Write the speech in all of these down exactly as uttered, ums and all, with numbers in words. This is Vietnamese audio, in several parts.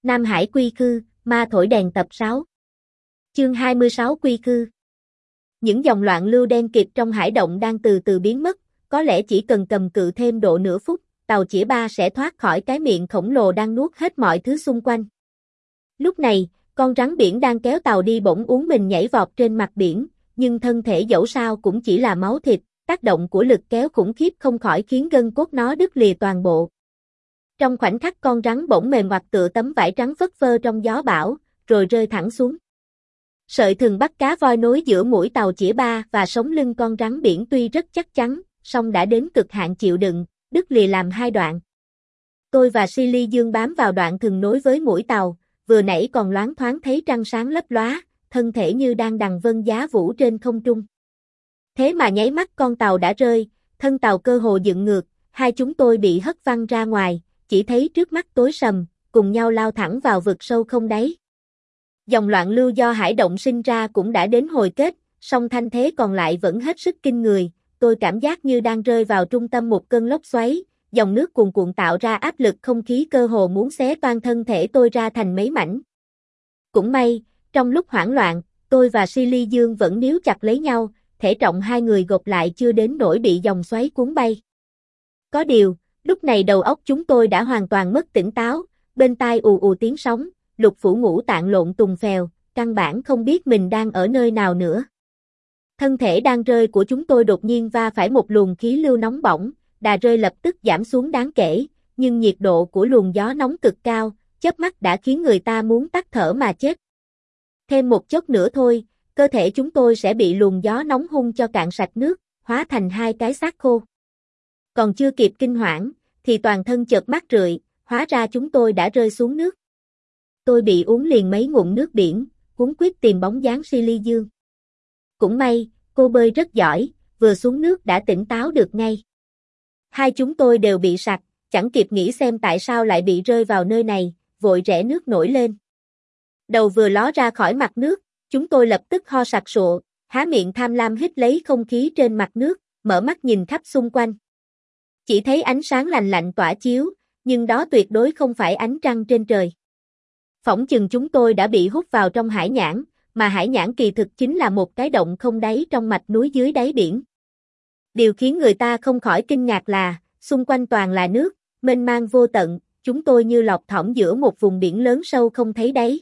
Nam Hải quy khư, ma thổi đèn tập sáu. Chương hai mươi sáu quy khư. Những dòng loạn lưu đen kịt trong hải động đang từ từ biến mất, có lẽ chỉ cần cầm cự thêm độ nửa phút, tàu chĩa ba sẽ thoát khỏi cái miệng khổng lồ đang nuốt hết mọi thứ xung quanh. Lúc này, con rắn biển đang kéo tàu đi bỗng uống mình nhảy vọt trên mặt biển, nhưng thân thể dẫu sao cũng chỉ là máu thịt, tác động của lực kéo khủng khiếp không khỏi khiến gân cốt nó đứt lìa toàn bộ. Trong khoảnh khắc con rắn bỗng mềm ngoặt tựa tấm vải trắng phất phơ trong gió bão, rồi rơi thẳng xuống. Sợi thừng bắt cá voi nối giữa mũi tàu chĩa ba và sống lưng con rắn biển tuy rất chắc chắn, song đã đến cực hạn chịu đựng, đứt lìa làm hai đoạn. Tôi và Silly Dương bám vào đoạn thừng nối với mũi tàu, vừa nãy còn loáng thoáng thấy trăng sáng lấp lóa, thân thể như đang đằng vân giá vũ trên không trung. Thế mà nháy mắt con tàu đã rơi, thân tàu cơ hồ dựng ngược, hai chúng tôi bị hất văng ra ngoài, chỉ thấy trước mắt tối sầm, cùng nhau lao thẳng vào vực sâu không đáy. Dòng loạn lưu do hải động sinh ra cũng đã đến hồi kết, song thanh thế còn lại vẫn hết sức kinh người, tôi cảm giác như đang rơi vào trung tâm một cơn lốc xoáy, dòng nước cuồn cuộn tạo ra áp lực không khí cơ hồ muốn xé toang thân thể tôi ra thành mấy mảnh. Cũng may, trong lúc hoảng loạn, tôi và Silly Dương vẫn níu chặt lấy nhau, thể trọng hai người gộp lại chưa đến nỗi bị dòng xoáy cuốn bay. Có điều, lúc này đầu óc chúng tôi đã hoàn toàn mất tỉnh táo, bên tai ù ù tiếng sóng, lục phủ ngũ tạng lộn tùng phèo, căn bản không biết mình đang ở nơi nào nữa. Thân thể đang rơi của chúng tôi đột nhiên va phải một luồng khí lưu nóng bỏng, đà rơi lập tức giảm xuống đáng kể, nhưng nhiệt độ của luồng gió nóng cực cao, chớp mắt đã khiến người ta muốn tắt thở mà chết. Thêm một chốc nữa thôi, cơ thể chúng tôi sẽ bị luồng gió nóng hung cho cạn sạch nước, hóa thành hai cái xác khô. Còn chưa kịp kinh hoảng, thì toàn thân chợt mát rượi, hóa ra chúng tôi đã rơi xuống nước. Tôi bị uống liền mấy ngụm nước biển, cuống quýt tìm bóng dáng Silly Dương. Cũng may, cô bơi rất giỏi, vừa xuống nước đã tỉnh táo được ngay. Hai chúng tôi đều bị sặc, chẳng kịp nghĩ xem tại sao lại bị rơi vào nơi này, vội rẽ nước nổi lên. Đầu vừa ló ra khỏi mặt nước, chúng tôi lập tức ho sặc sụa, há miệng tham lam hít lấy không khí trên mặt nước, mở mắt nhìn khắp xung quanh. Chỉ thấy ánh sáng lành lạnh tỏa chiếu, nhưng đó tuyệt đối không phải ánh trăng trên trời. Phỏng chừng chúng tôi đã bị hút vào trong hải nhãn, mà hải nhãn kỳ thực chính là một cái động không đáy trong mạch núi dưới đáy biển. Điều khiến người ta không khỏi kinh ngạc là, xung quanh toàn là nước, mênh mang vô tận, chúng tôi như lọt thỏm giữa một vùng biển lớn sâu không thấy đáy.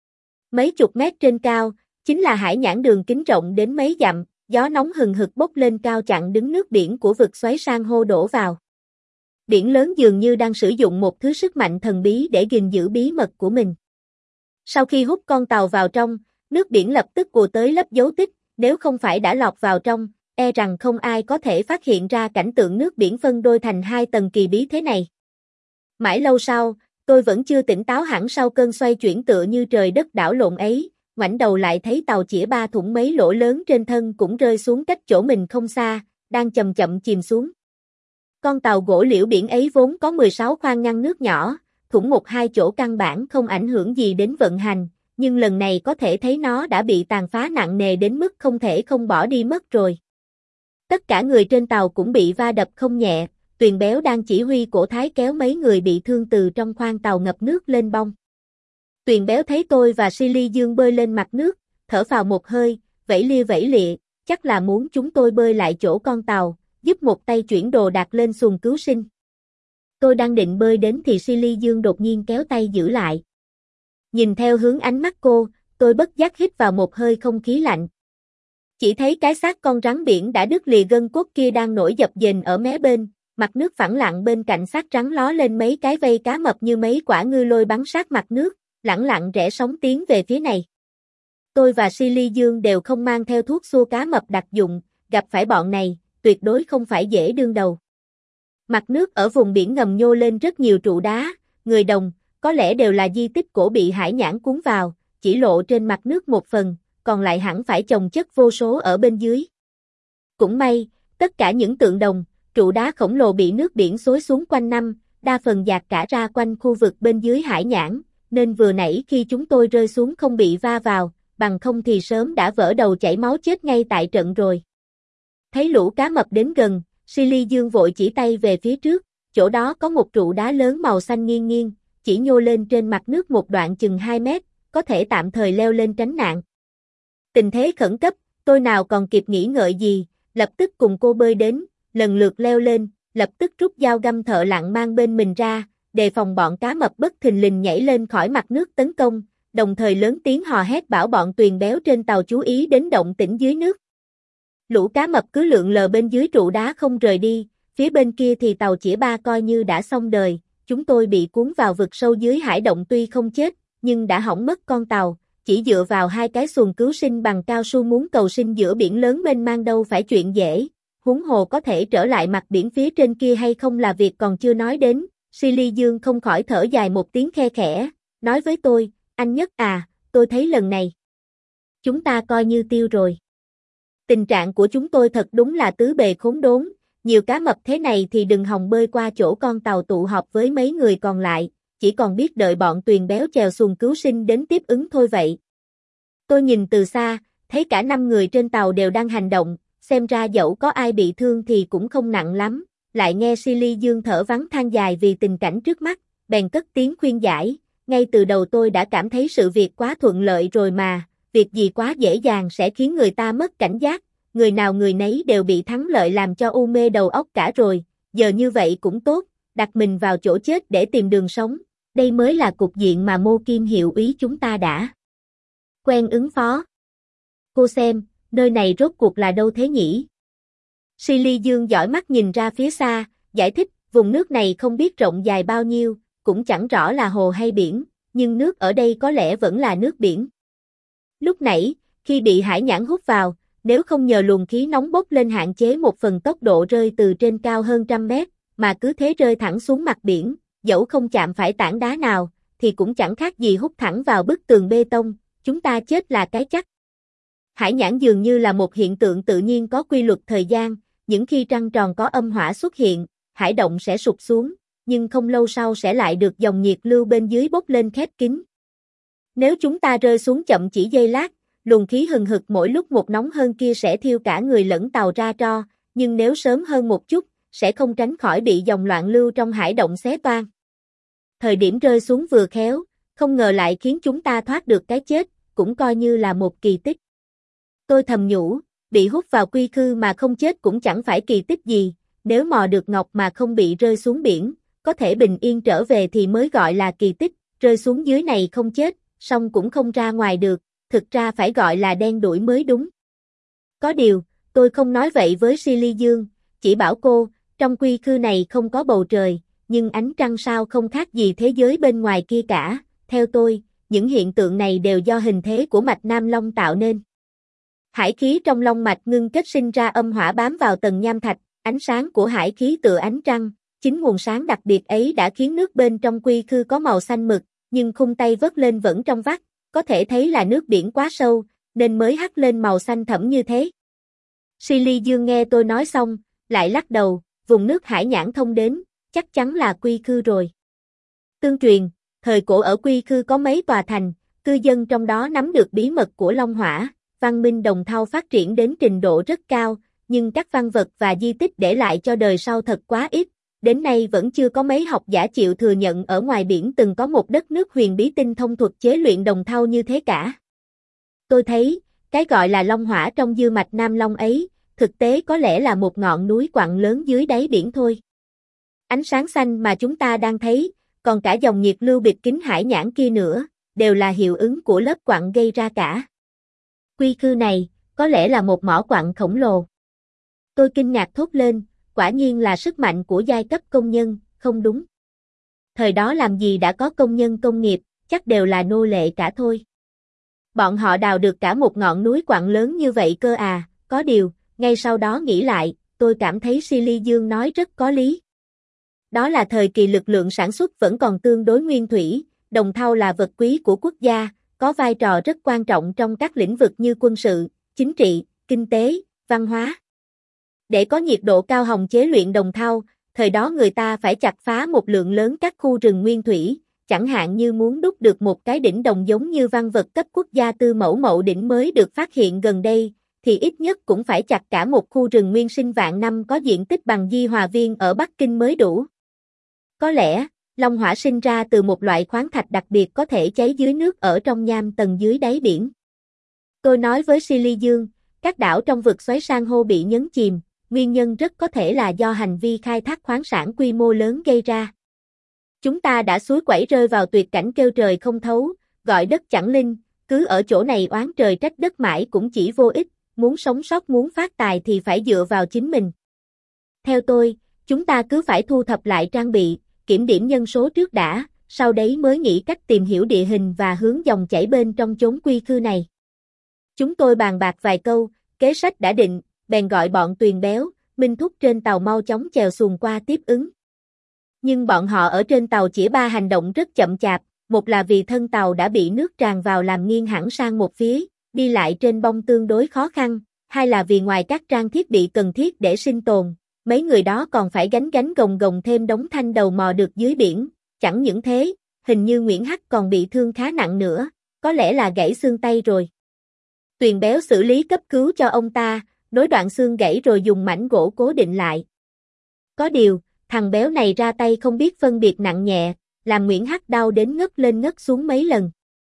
Mấy chục mét trên cao, chính là hải nhãn đường kính rộng đến mấy dặm, gió nóng hừng hực bốc lên cao chặn đứng nước biển của vực xoáy san hô đổ vào. Biển lớn dường như đang sử dụng một thứ sức mạnh thần bí để gìn giữ bí mật của mình. Sau khi hút con tàu vào trong, nước biển lập tức ùa tới lấp dấu tích, nếu không phải đã lọt vào trong, e rằng không ai có thể phát hiện ra cảnh tượng nước biển phân đôi thành hai tầng kỳ bí thế này. Mãi lâu sau, tôi vẫn chưa tỉnh táo hẳn sau cơn xoay chuyển tựa như trời đất đảo lộn ấy, ngoảnh đầu lại thấy tàu chĩa ba thủng mấy lỗ lớn trên thân cũng rơi xuống cách chỗ mình không xa, đang chậm chậm chìm xuống. Con tàu gỗ liễu biển ấy vốn có mười sáu khoang ngăn nước nhỏ, thủng một hai chỗ căn bản không ảnh hưởng gì đến vận hành, nhưng lần này có thể thấy nó đã bị tàn phá nặng nề đến mức không thể không bỏ đi mất rồi. Tất cả người trên tàu cũng bị va đập không nhẹ, Tuyền Béo đang chỉ huy cổ thái kéo mấy người bị thương từ trong khoang tàu ngập nước lên bong. Tuyền Béo thấy tôi và Silly Dương bơi lên mặt nước, thở phào một hơi, vẫy lia vẫy lịa, chắc là muốn chúng tôi bơi lại chỗ con tàu, giúp một tay chuyển đồ đạc lên xuồng cứu sinh. Tôi đang định bơi đến thì Silly Dương đột nhiên kéo tay giữ lại. Nhìn theo hướng ánh mắt cô, tôi bất giác hít vào một hơi không khí lạnh. Chỉ thấy cái xác con rắn biển đã đứt lìa gân cốt kia đang nổi dập dềnh ở mé bên, mặt nước phẳng lặng bên cạnh xác rắn ló lên mấy cái vây cá mập như mấy quả ngư lôi bắn sát mặt nước, lẳng lặng rẽ sóng tiến về phía này. Tôi và Silly Dương đều không mang theo thuốc xua cá mập đặc dụng, gặp phải bọn này, tuyệt đối không phải dễ đương đầu. Mặt nước ở vùng biển ngầm nhô lên rất nhiều trụ đá, người đồng, có lẽ đều là di tích cổ bị hải nhãn cuốn vào, chỉ lộ trên mặt nước một phần, còn lại hẳn phải chồng chất vô số ở bên dưới. Cũng may, tất cả những tượng đồng, trụ đá khổng lồ bị nước biển xối xuống quanh năm, đa phần dạt cả ra quanh khu vực bên dưới hải nhãn, nên vừa nãy khi chúng tôi rơi xuống không bị va vào, bằng không thì sớm đã vỡ đầu chảy máu chết ngay tại trận rồi. Thấy lũ cá mập đến gần, Silly Dương vội chỉ tay về phía trước, chỗ đó có một trụ đá lớn màu xanh nghiêng nghiêng, chỉ nhô lên trên mặt nước một đoạn chừng hai mét, có thể tạm thời leo lên tránh nạn. Tình thế khẩn cấp, tôi nào còn kịp nghĩ ngợi gì, lập tức cùng cô bơi đến, lần lượt leo lên, lập tức rút dao găm thợ lặn mang bên mình ra, đề phòng bọn cá mập bất thình lình nhảy lên khỏi mặt nước tấn công, đồng thời lớn tiếng hò hét bảo bọn tuyền béo trên tàu chú ý đến động tĩnh dưới nước. Lũ cá mập cứ lượn lờ bên dưới trụ đá không rời đi, phía bên kia thì tàu chĩa ba coi như đã xong đời, chúng tôi bị cuốn vào vực sâu dưới hải động tuy không chết, nhưng đã hỏng mất con tàu, chỉ dựa vào hai cái xuồng cứu sinh bằng cao su muốn cầu sinh giữa biển lớn mênh mang đâu phải chuyện dễ, huống hồ có thể trở lại mặt biển phía trên kia hay không là việc còn chưa nói đến. Silly Dương không khỏi thở dài một tiếng khe khẽ, nói với tôi, anh Nhất à, tôi thấy lần này chúng ta coi như tiêu rồi. Tình trạng của chúng tôi thật đúng là tứ bề khốn đốn, nhiều cá mập thế này thì đừng hòng bơi qua chỗ con tàu tụ họp với mấy người còn lại, chỉ còn biết đợi bọn tuyền béo chèo xuồng cứu sinh đến tiếp ứng thôi vậy. Tôi nhìn từ xa, thấy cả năm người trên tàu đều đang hành động, xem ra dẫu có ai bị thương thì cũng không nặng lắm, lại nghe Silly Dương thở vắng than dài vì tình cảnh trước mắt, bèn cất tiếng khuyên giải, ngay từ đầu tôi đã cảm thấy sự việc quá thuận lợi rồi mà, việc gì quá dễ dàng sẽ khiến người ta mất cảnh giác, người nào người nấy đều bị thắng lợi làm cho u mê đầu óc cả rồi, giờ như vậy cũng tốt, đặt mình vào chỗ chết để tìm đường sống, đây mới là cục diện mà Mô Kim hiệu úy chúng ta đã quen ứng phó. Cô xem, nơi này rốt cuộc là đâu thế nhỉ? Silly Dương dõi mắt nhìn ra phía xa, giải thích, vùng nước này không biết rộng dài bao nhiêu, cũng chẳng rõ là hồ hay biển, nhưng nước ở đây có lẽ vẫn là nước biển. Lúc nãy, khi bị hải nhãn hút vào, nếu không nhờ luồng khí nóng bốc lên hạn chế một phần tốc độ rơi từ trên cao hơn trăm mét, mà cứ thế rơi thẳng xuống mặt biển, dẫu không chạm phải tảng đá nào, thì cũng chẳng khác gì hút thẳng vào bức tường bê tông, chúng ta chết là cái chắc. Hải nhãn dường như là một hiện tượng tự nhiên có quy luật thời gian, những khi trăng tròn có âm hỏa xuất hiện, hải động sẽ sụp xuống, nhưng không lâu sau sẽ lại được dòng nhiệt lưu bên dưới bốc lên khép kín. Nếu chúng ta rơi xuống chậm chỉ giây lát, luồng khí hừng hực mỗi lúc một nóng hơn kia sẽ thiêu cả người lẫn tàu ra tro, nhưng nếu sớm hơn một chút, sẽ không tránh khỏi bị dòng loạn lưu trong hải động xé toang. Thời điểm rơi xuống vừa khéo, không ngờ lại khiến chúng ta thoát được cái chết, cũng coi như là một kỳ tích. Tôi thầm nhủ, bị hút vào quy khư mà không chết cũng chẳng phải kỳ tích gì, nếu mò được ngọc mà không bị rơi xuống biển, có thể bình yên trở về thì mới gọi là kỳ tích, rơi xuống dưới này không chết, song cũng không ra ngoài được, thực ra phải gọi là đen đủi mới đúng. Có điều, tôi không nói vậy với Silly Dương, chỉ bảo cô, trong quy khư này không có bầu trời, nhưng ánh trăng sao không khác gì thế giới bên ngoài kia cả, theo tôi, những hiện tượng này đều do hình thế của mạch Nam Long tạo nên. Hải khí trong long mạch ngưng kết sinh ra âm hỏa bám vào tầng nham thạch, ánh sáng của hải khí tựa ánh trăng, chính nguồn sáng đặc biệt ấy đã khiến nước bên trong quy khư có màu xanh mực, nhưng khung tay vớt lên vẫn trong vắt, có thể thấy là nước biển quá sâu, nên mới hắt lên màu xanh thẫm như thế. Silly Dương nghe tôi nói xong, lại lắc đầu, vùng nước hải nhãn thông đến, chắc chắn là quy khư rồi. Tương truyền, thời cổ ở quy khư có mấy tòa thành, cư dân trong đó nắm được bí mật của Long Hỏa, văn minh Đồng Thau phát triển đến trình độ rất cao, nhưng các văn vật và di tích để lại cho đời sau thật quá ít, đến nay vẫn chưa có mấy học giả chịu thừa nhận ở ngoài biển từng có một đất nước huyền bí tinh thông thuật chế luyện đồng thau như thế cả. Tôi thấy, cái gọi là Long Hỏa trong dư mạch Nam Long ấy, thực tế có lẽ là một ngọn núi quặng lớn dưới đáy biển thôi. Ánh sáng xanh mà chúng ta đang thấy, còn cả dòng nhiệt lưu bịt kín hải nhãn kia nữa, đều là hiệu ứng của lớp quặng gây ra cả. Quy khư này, có lẽ là một mỏ quặng khổng lồ. Tôi kinh ngạc thốt lên, quả nhiên là sức mạnh của giai cấp công nhân, không đúng. Thời đó làm gì đã có công nhân công nghiệp, chắc đều là nô lệ cả thôi. Bọn họ đào được cả một ngọn núi quặng lớn như vậy cơ à, có điều, ngay sau đó nghĩ lại, tôi cảm thấy Silly Dương nói rất có lý. Đó là thời kỳ lực lượng sản xuất vẫn còn tương đối nguyên thủy, đồng thau là vật quý của quốc gia, có vai trò rất quan trọng trong các lĩnh vực như quân sự, chính trị, kinh tế, văn hóa. Để có nhiệt độ cao hòng chế luyện đồng thau, thời đó người ta phải chặt phá một lượng lớn các khu rừng nguyên thủy, chẳng hạn như muốn đúc được một cái đỉnh đồng giống như văn vật cấp quốc gia Tư Mẫu Mậu đỉnh mới được phát hiện gần đây, thì ít nhất cũng phải chặt cả một khu rừng nguyên sinh vạn năm có diện tích bằng Di Hòa Viên ở Bắc Kinh mới đủ. Có lẽ, Long hỏa sinh ra từ một loại khoáng thạch đặc biệt có thể cháy dưới nước ở trong nham tầng dưới đáy biển. Tôi nói với Silly Dương, các đảo trong vực xoáy san hô bị nhấn chìm, nguyên nhân rất có thể là do hành vi khai thác khoáng sản quy mô lớn gây ra. Chúng ta đã suối quẩy rơi vào tuyệt cảnh kêu trời không thấu, gọi đất chẳng linh, cứ ở chỗ này oán trời trách đất mãi cũng chỉ vô ích, muốn sống sót muốn phát tài thì phải dựa vào chính mình. Theo tôi, chúng ta cứ phải thu thập lại trang bị, kiểm điểm nhân số trước đã, sau đấy mới nghĩ cách tìm hiểu địa hình và hướng dòng chảy bên trong chốn quy khư này. Chúng tôi bàn bạc vài câu, kế sách đã định, bèn gọi bọn Tuyền Béo, Minh Thúc trên tàu mau chóng chèo xuồng qua tiếp ứng. Nhưng bọn họ ở trên tàu chỉ ba hành động rất chậm chạp, một là vì thân tàu đã bị nước tràn vào làm nghiêng hẳn sang một phía, đi lại trên bông tương đối khó khăn, hai là vì ngoài các trang thiết bị cần thiết để sinh tồn, mấy người đó còn phải gánh gánh gồng gồng thêm đống thanh đầu mò được dưới biển, chẳng những thế, hình như Nguyễn Hắc còn bị thương khá nặng nữa, có lẽ là gãy xương tay rồi. Tuyền Béo xử lý cấp cứu cho ông ta, nối đoạn xương gãy rồi dùng mảnh gỗ cố định lại. Có điều, thằng béo này ra tay không biết phân biệt nặng nhẹ, làm Nguyễn Hắc đau đến ngất lên ngất xuống mấy lần.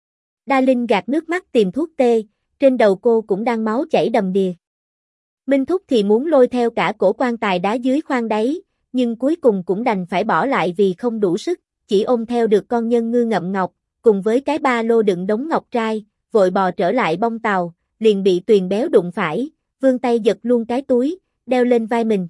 Đa Linh gạt nước mắt tìm thuốc tê, trên đầu cô cũng đang máu chảy đầm đìa. Minh Thúc thì muốn lôi theo cả cổ quan tài đá dưới khoang đáy, nhưng cuối cùng cũng đành phải bỏ lại vì không đủ sức, chỉ ôm theo được con nhân ngư ngậm ngọc, cùng với cái ba lô đựng đống ngọc trai, vội bò trở lại bông tàu, liền bị Tuyền Béo đụng phải, vươn tay giật luôn cái túi, đeo lên vai mình.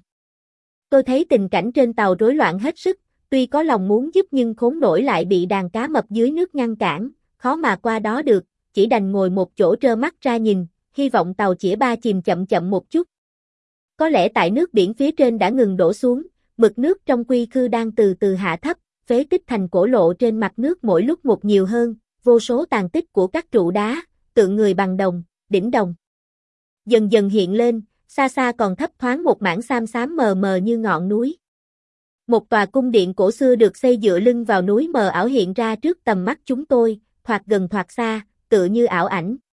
Tôi thấy tình cảnh trên tàu rối loạn hết sức, tuy có lòng muốn giúp nhưng khốn nổi lại bị đàn cá mập dưới nước ngăn cản, khó mà qua đó được, chỉ đành ngồi một chỗ trơ mắt ra nhìn, hy vọng tàu chĩa ba chìm chậm chậm một chút. Có lẽ tại nước biển phía trên đã ngừng đổ xuống, mực nước trong quy khư đang từ từ hạ thấp, phế tích thành cổ lộ trên mặt nước mỗi lúc một nhiều hơn, vô số tàn tích của các trụ đá, tượng người bằng đồng, đỉnh đồng. Dần dần hiện lên, xa xa còn thấp thoáng một mảng xám xám mờ mờ như ngọn núi. Một tòa cung điện cổ xưa được xây dựa lưng vào núi mờ ảo hiện ra trước tầm mắt chúng tôi, thoạt gần thoạt xa, tựa như ảo ảnh.